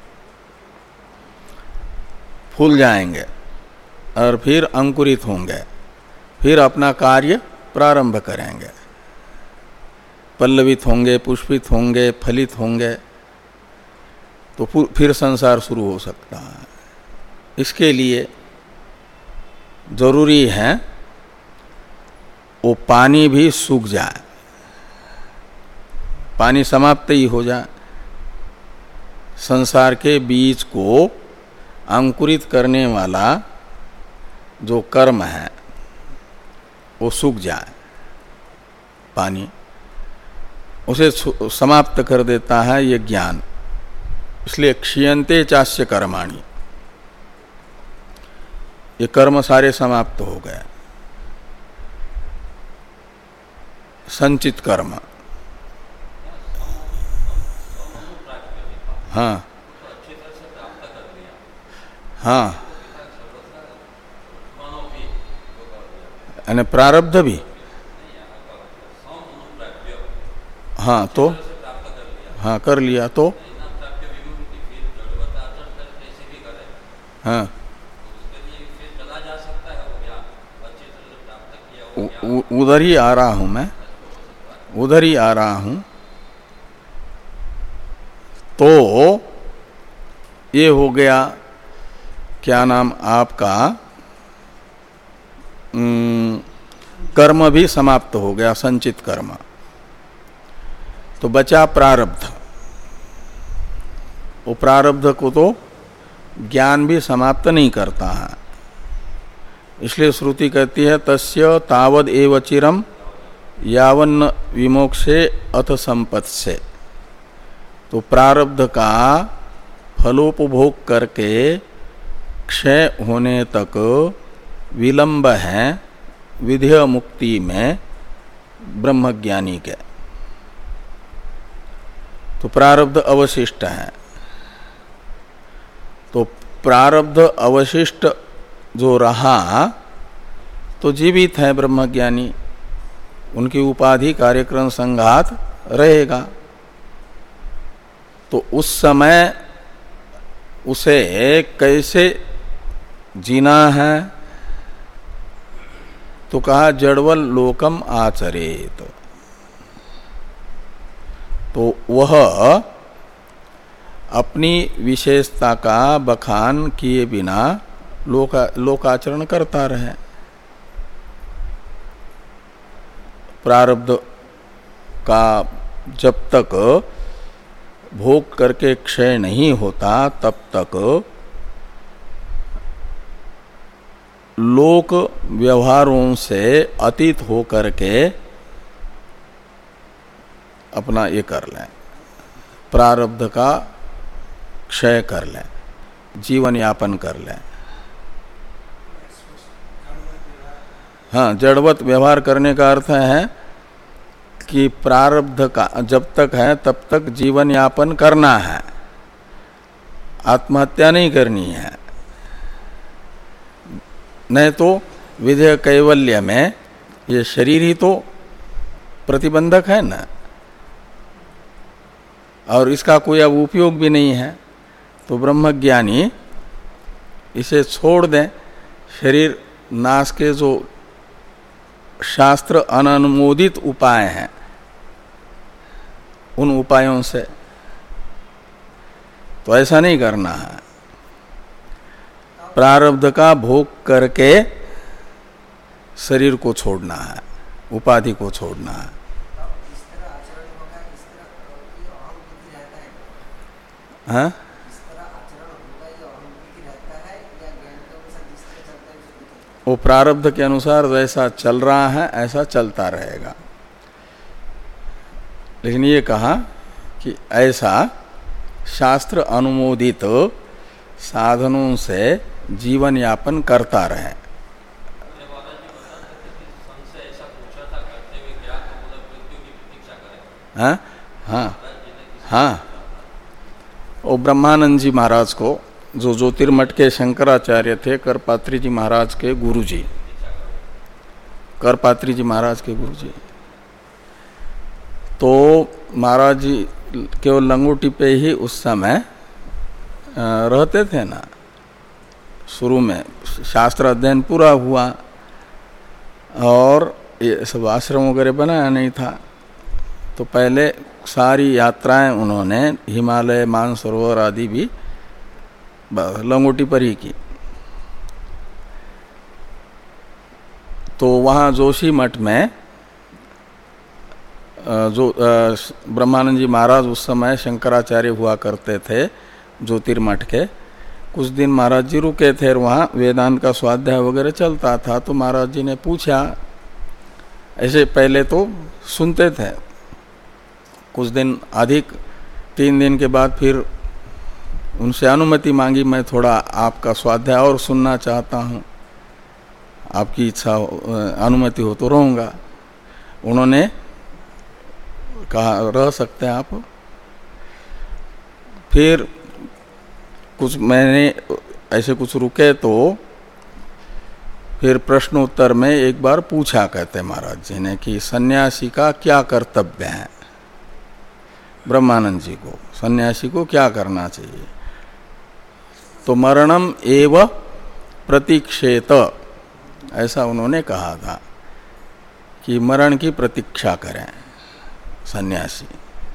A: फूल जाएंगे और फिर अंकुरित होंगे, फिर अपना कार्य प्रारंभ करेंगे, पल्लवित होंगे, पुष्पित होंगे, फलित होंगे, तो फिर संसार शुरू हो सकता है। इसके लिए जरूरी है वो पानी भी सूख जाए, पानी समाप्त ही हो जाए, संसार के बीज को अंकुरित करने वाला जो कर्म है वो सूख जाए, पानी उसे समाप्त कर देता है ये ज्ञान। इसलिए क्षीयन्ते चास्य कर्माणि, ये कर्म सारे समाप्त हो गए। संचित कर्म, हाँ हाँ, यानी प्रारब्ध भी, हाँ तो हाँ कर लिया तो हाँ उधर ही आ रहा हूं मैं, उधर ही आ रहा हूं। तो ये हो गया क्या नाम आपका कर्म भी समाप्त हो गया, संचित कर्म। तो बचा प्रारब्ध। वो प्रारब्ध को तो ज्ञान भी समाप्त नहीं करता है, इसलिए श्रुति कहती है तस्य तावद एव चिरम यावन्न विमोक्षे अथ संपत्से। तो प्रारब्ध का फलोपभोग करके क्षय होने तक विलंब है विधेय मुक्ति में ब्रह्मज्ञानी के। तो प्रारब्ध अवशिष्ट है। तो प्रारब्ध अवशिष्ट जो रहा तो जीवित है ब्रह्मज्ञानी, उनकी उपाधि कार्यक्रम संघात रहेगा। तो उस समय उसे कैसे जीना है? तो कहा जड़वल लोकम आचरेत। तो वह अपनी विशेषता का बखान किए बिना लोका लोकाचरण करता रहे। प्रारब्ध का जब तक भोग करके क्षय नहीं होता तब तक लोक व्यवहारों से अतीत हो करके अपना ये कर लें, प्रारब्ध का क्षय कर लें, जीवन यापन कर लें। हाँ, जड़वत व्यवहार करने का अर्थ है कि प्रारब्ध का जब तक है तब तक जीवन यापन करना है, आत्महत्या नहीं करनी है। नहीं तो विधेय कैवल्य में ये शरीर ही तो प्रतिबंधक है ना, और इसका कोई अब उपयोग भी नहीं है। तो ब्रह्मज्ञानी इसे छोड़ दें, शरीर नाश के जो शास्त्र अननुमोदित उपाय हैं उन उपायों से, तो ऐसा नहीं करना है। प्रारब्ध का भोग करके शरीर को छोड़ना है, उपाधि को छोड़ना है। हाँ? वो प्रारब्ध के अनुसार जैसा चल रहा है ऐसा चलता रहेगा। लेकिन ये कहा कि ऐसा शास्त्र अनुमोदित साधनों से जीवन यापन करता रहे। हाँ हाँ हाँ, वो ब्रह्मानंद जी महाराज को, जो ज्योतिर्मठ के शंकराचार्य थे, करपात्री जी महाराज के गुरुजी, करपात्री जी महाराज के गुरुजी, तो महाराज जी केवल लंगोटी पे ही उस समय रहते थे ना। शुरू में शास्त्र अध्ययन पूरा हुआ और ये सब आश्रम वगैरह बनाया नहीं था, तो पहले सारी यात्राएं उन्होंने हिमालय, मानसरोवर आदि भी लंगोटी पर ही की। तो वहाँ जोशी मठ में जो ब्रह्मानंद जी महाराज उस समय शंकराचार्य हुआ करते थे ज्योतिर्मठ के, कुछ दिन महाराज जी रुके थे, वहाँ वेदांत का स्वाध्याय वगैरह चलता था। तो महाराज जी ने पूछा, ऐसे पहले तो सुनते थे, कुछ दिन अधिक, तीन दिन के बाद फिर उनसे अनुमति मांगी, मैं थोड़ा आपका स्वाध्याय और सुनना चाहता हूँ, आपकी इच्छा अनुमति हो तो रहूँगा। उन्होंने कहा रह सकते हैं आप। फिर कुछ मैंने ऐसे कुछ रुके तो फिर प्रश्नोत्तर में एक बार पूछा, कहते महाराज जी ने, कि सन्यासी का क्या कर्तव्य है। ब्रह्मानंद जी को, सन्यासी को क्या करना चाहिए? तो मरणम एव प्रतीक्षेत, ऐसा उन्होंने कहा था कि मरण की प्रतीक्षा करें सन्यासी।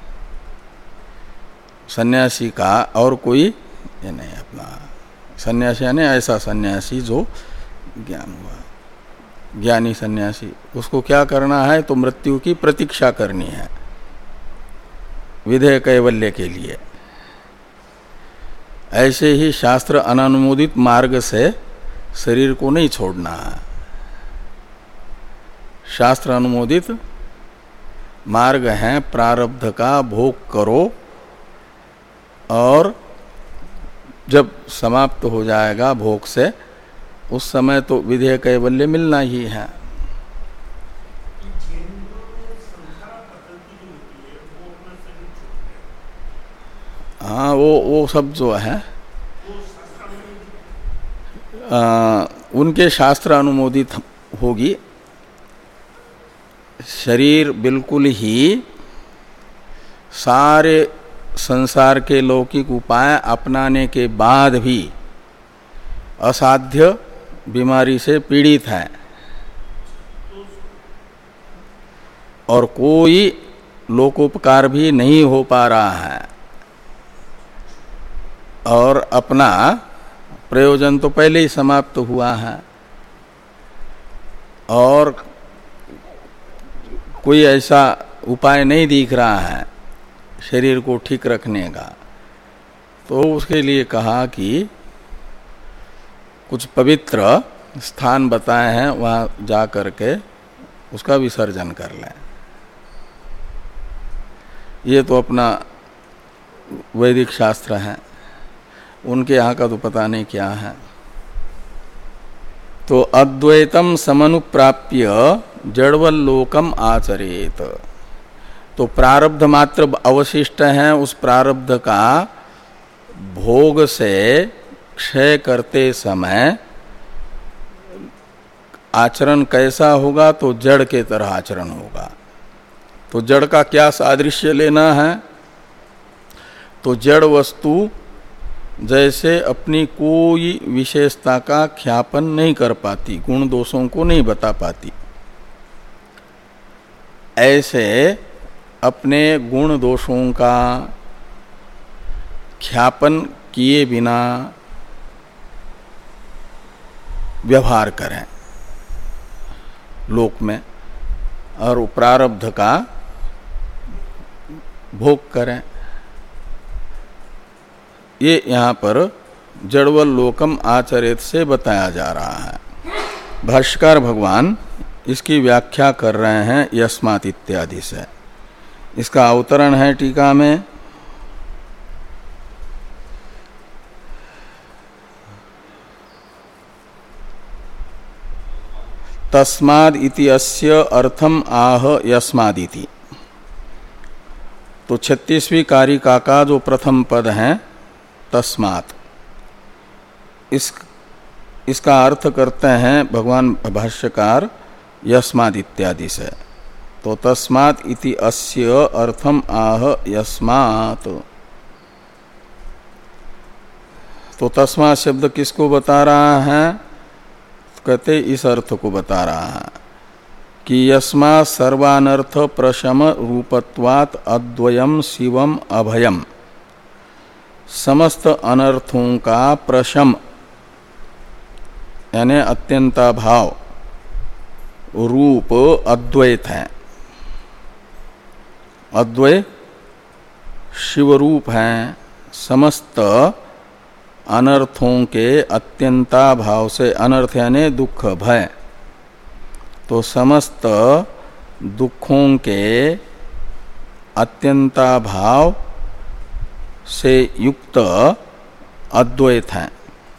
A: सन्यासी का और कोई ये नहीं, अपना सन्यासी यानी ऐसा सन्यासी जो ज्ञान हुआ। ज्ञानी सन्यासी, उसको क्या करना है? तो मृत्यु की प्रतीक्षा करनी है विधेय कैवल्य के लिए। ऐसे ही शास्त्र अनानुमोदित मार्ग से शरीर को नहीं छोड़ना है। शास्त्र अनुमोदित मार्ग है प्रारब्ध का भोग करो और जब समाप्त हो जाएगा भोग से उस समय तो विधेय कैवल्य मिलना ही है। हाँ, वो वो सब जो है आ, उनके शास्त्र अनुमोदित होगी। शरीर बिल्कुल ही सारे संसार के लौकिक उपाय अपनाने के बाद भी असाध्य बीमारी से पीड़ित है और कोई लोकोपकार भी नहीं हो पा रहा है और अपना प्रयोजन तो पहले ही समाप्त हुआ है और कोई ऐसा उपाय नहीं दिख रहा है शरीर को ठीक रखने का, तो उसके लिए कहा कि कुछ पवित्र स्थान बताए हैं, वहाँ जा करके उसका विसर्जन कर लें। ये तो अपना वैदिक शास्त्र है, उनके यहाँ का तो पता नहीं क्या है। तो अद्वैतम समनुप्राप्य जड़वल्लोकम आचरेत, तो प्रारब्ध मात्र अवशिष्ट है, उस प्रारब्ध का भोग से क्षय करते समय आचरण कैसा होगा? तो जड़ के तरह आचरण होगा। तो जड़ का क्या सादृश्य लेना है? तो जड़ वस्तु जैसे अपनी कोई विशेषता का ख्यापन नहीं कर पाती, गुण दोषों को नहीं बता पाती, ऐसे अपने गुण दोषों का ख्यापन किए बिना व्यवहार करें लोक में और प्रारब्ध का भोग करें। ये यहाँ पर जड़वल लोकम आचरित से बताया जा रहा है। भाष्यकार भगवान इसकी व्याख्या कर रहे हैं यस्मात् इत्यादि से। इसका अवतरण है टीका में, तस्माद् इति अस्य अर्थम आह यस्मादिति। तो छत्तीसवीं कारिका का जो प्रथम पद है तस्मात्, इस इसका अर्थ करते हैं भगवान भाष्यकार यस्माद् इत्यादि से। तो तस्मात् इति अस्य अर्थम आह यस्मात्। तो तस्मात् शब्द किसको बता रहा है? तो कहते इस अर्थ को बता रहा है कि यस्मात् सर्वानर्थ प्रशम रूपत्वात् अद्वयम शिवम अभयम, समस्त अनर्थों का प्रशम यानी अत्यंताभाव रूप अद्वैत है। अद्वैत शिवरूप हैं, समस्त अनर्थों के अत्यंताभाव से, अनर्थ यानी दुख भय, तो समस्त दुखों के अत्यंताभाव से युक्त अद्वैत हैं।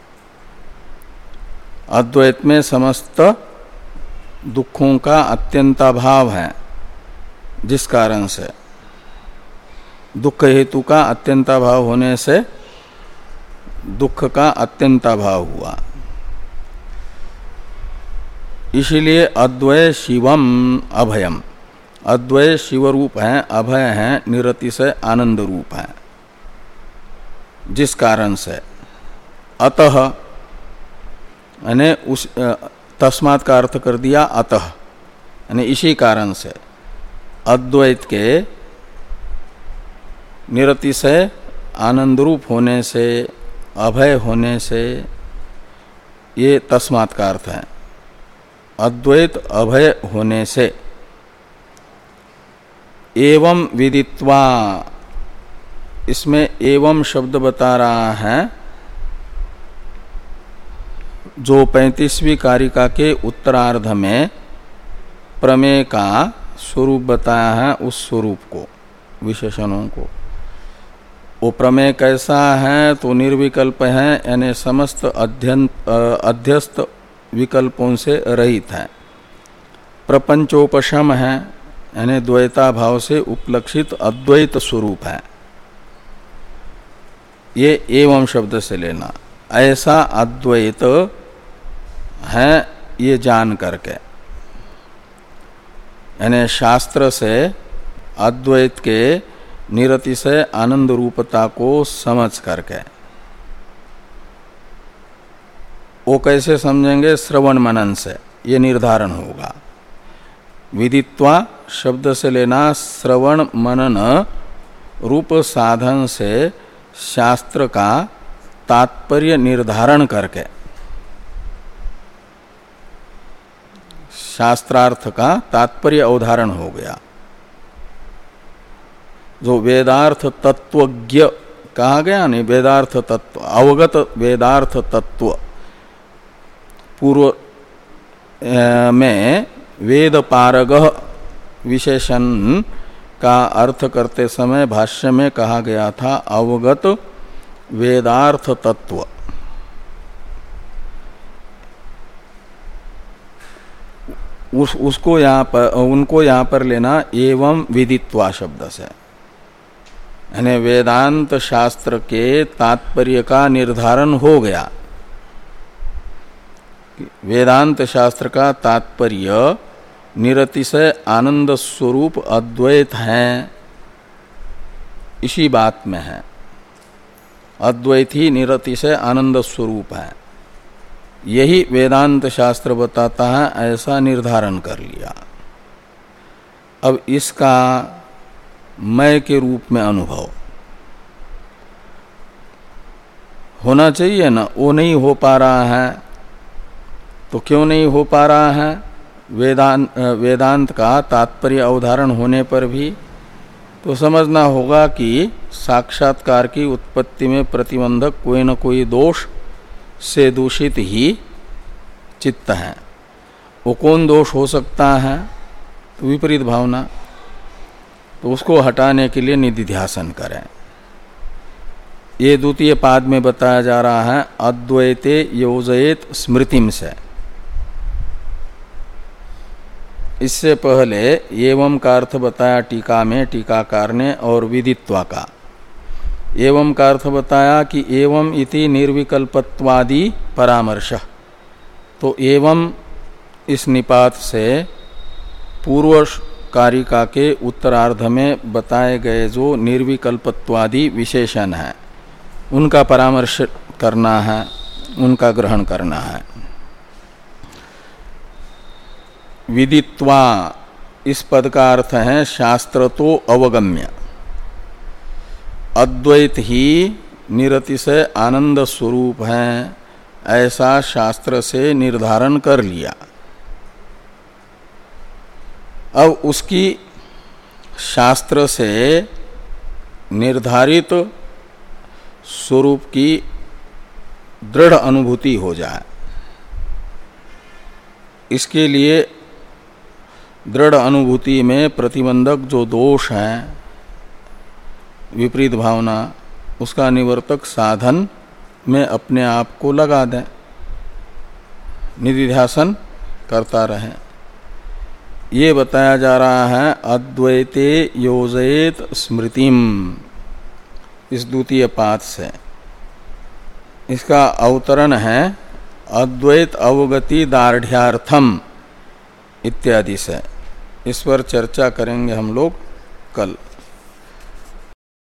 A: अद्वैत में समस्त दुखों का अत्यंताभाव है, जिस कारण से दुख हेतु का अत्यंताभाव होने से दुख का अत्यंताभाव हुआ। इसीलिए अद्वय शिवम अभयम, अद्वय शिवरूप हैं, अभय हैं, निरतिशय आनंद रूप हैं, जिस कारण से अतः यानी उस तस्मात् का अर्थ कर दिया अतः, यानी इसी कारण से अद्वैत के निरतिशय आनंद रूप होने से, अभय होने से, ये तस्मात् का अर्थ है। अद्वैत अभय होने से एवं विदित्वा, इसमें एवं शब्द बता रहा है जो पैंतीसवीं कारिका के उत्तरार्ध में प्रमेय का स्वरूप बताया है, उस स्वरूप को, विशेषणों को। वो प्रमेय कैसा है तो निर्विकल्प है, यानी समस्त अध्यस्त विकल्पों से रहित है। प्रपंचोपशम है, यानी द्वैता भाव से उपलक्षित अद्वैत स्वरूप है। ये एवं शब्द से लेना, ऐसा अद्वैत है ये जान करके, यानी शास्त्र से अद्वैत के निरतिशय आनंद रूपता को समझ करके। वो कैसे समझेंगे? श्रवण मनन से ये निर्धारण होगा। विदित्वा शब्द से लेना श्रवण मनन रूप साधन से शास्त्र का तात्पर्य निर्धारण करके, शास्त्रार्थ का तात्पर्य अवधारण हो गया। जो वेदार्थ तत्वज्ञ कहा गया नहीं, वेदार्थ तत्व, अवगत वेदार्थ तत्व, पूर्व में वेद पारगः विशेषण का अर्थ करते समय भाष्य में कहा गया था अवगत वेदार्थ तत्व। उस उसको यहाँ पर, उनको यहाँ पर लेना एवं विदित्वा शब्द से, यानी वेदांत शास्त्र के तात्पर्य का निर्धारण हो गया। वेदांत शास्त्र का तात्पर्य निरतिशय आनंद स्वरूप अद्वैत है, इसी बात में है। अद्वैत ही निरतिशय आनंद स्वरूप है, यही वेदांत शास्त्र बताता है, ऐसा निर्धारण कर लिया। अब इसका मैं के रूप में अनुभव होना चाहिए ना, वो नहीं हो पा रहा है। तो क्यों नहीं हो पा रहा है? वेदांत वेदांत का तात्पर्य अवधारण होने पर भी तो समझना होगा कि साक्षात्कार की उत्पत्ति में प्रतिबंधक कोई न कोई दोष से दूषित ही चित्त है। वो कौन दोष हो सकता है? तो विपरीत भावना। तो उसको हटाने के लिए निधिध्यासन करें। ये द्वितीय पाद में बताया जा रहा है अद्वैते योजयेत स्मृतिम से। इससे पहले एवं का अर्थ बताया टीका में टीकाकार ने, और विदित्वा का। एवं का अर्थ बताया कि एवं इति निर्विकल्पत्वादि परामर्श। तो एवं इस निपात से पूर्व कारिका के उत्तरार्ध में बताए गए जो निर्विकल्पत्वादि विशेषण है उनका परामर्श करना है, उनका ग्रहण करना है। विदित्वा इस पद का अर्थ है शास्त्र तो अवगम्य, अद्वैत ही निरतिशय आनंद स्वरूप है, ऐसा शास्त्र से निर्धारण कर लिया। अब उसकी शास्त्र से निर्धारित स्वरूप की दृढ़ अनुभूति हो जाए, इसके लिए दृढ़ अनुभूति में प्रतिबंधक जो दोष है, विपरीत भावना, उसका निवर्तक साधन में अपने आप को लगा दें, निधिध्यासन करता रहे। ये बताया जा रहा है अद्वैते योजयेत स्मृतिम, इस द्वितीय पाद से। इसका अवतरण है अद्वैत अवगति दार्ढ्यार्थम इत्यादि से। इस पर चर्चा करेंगे हम लोग कल।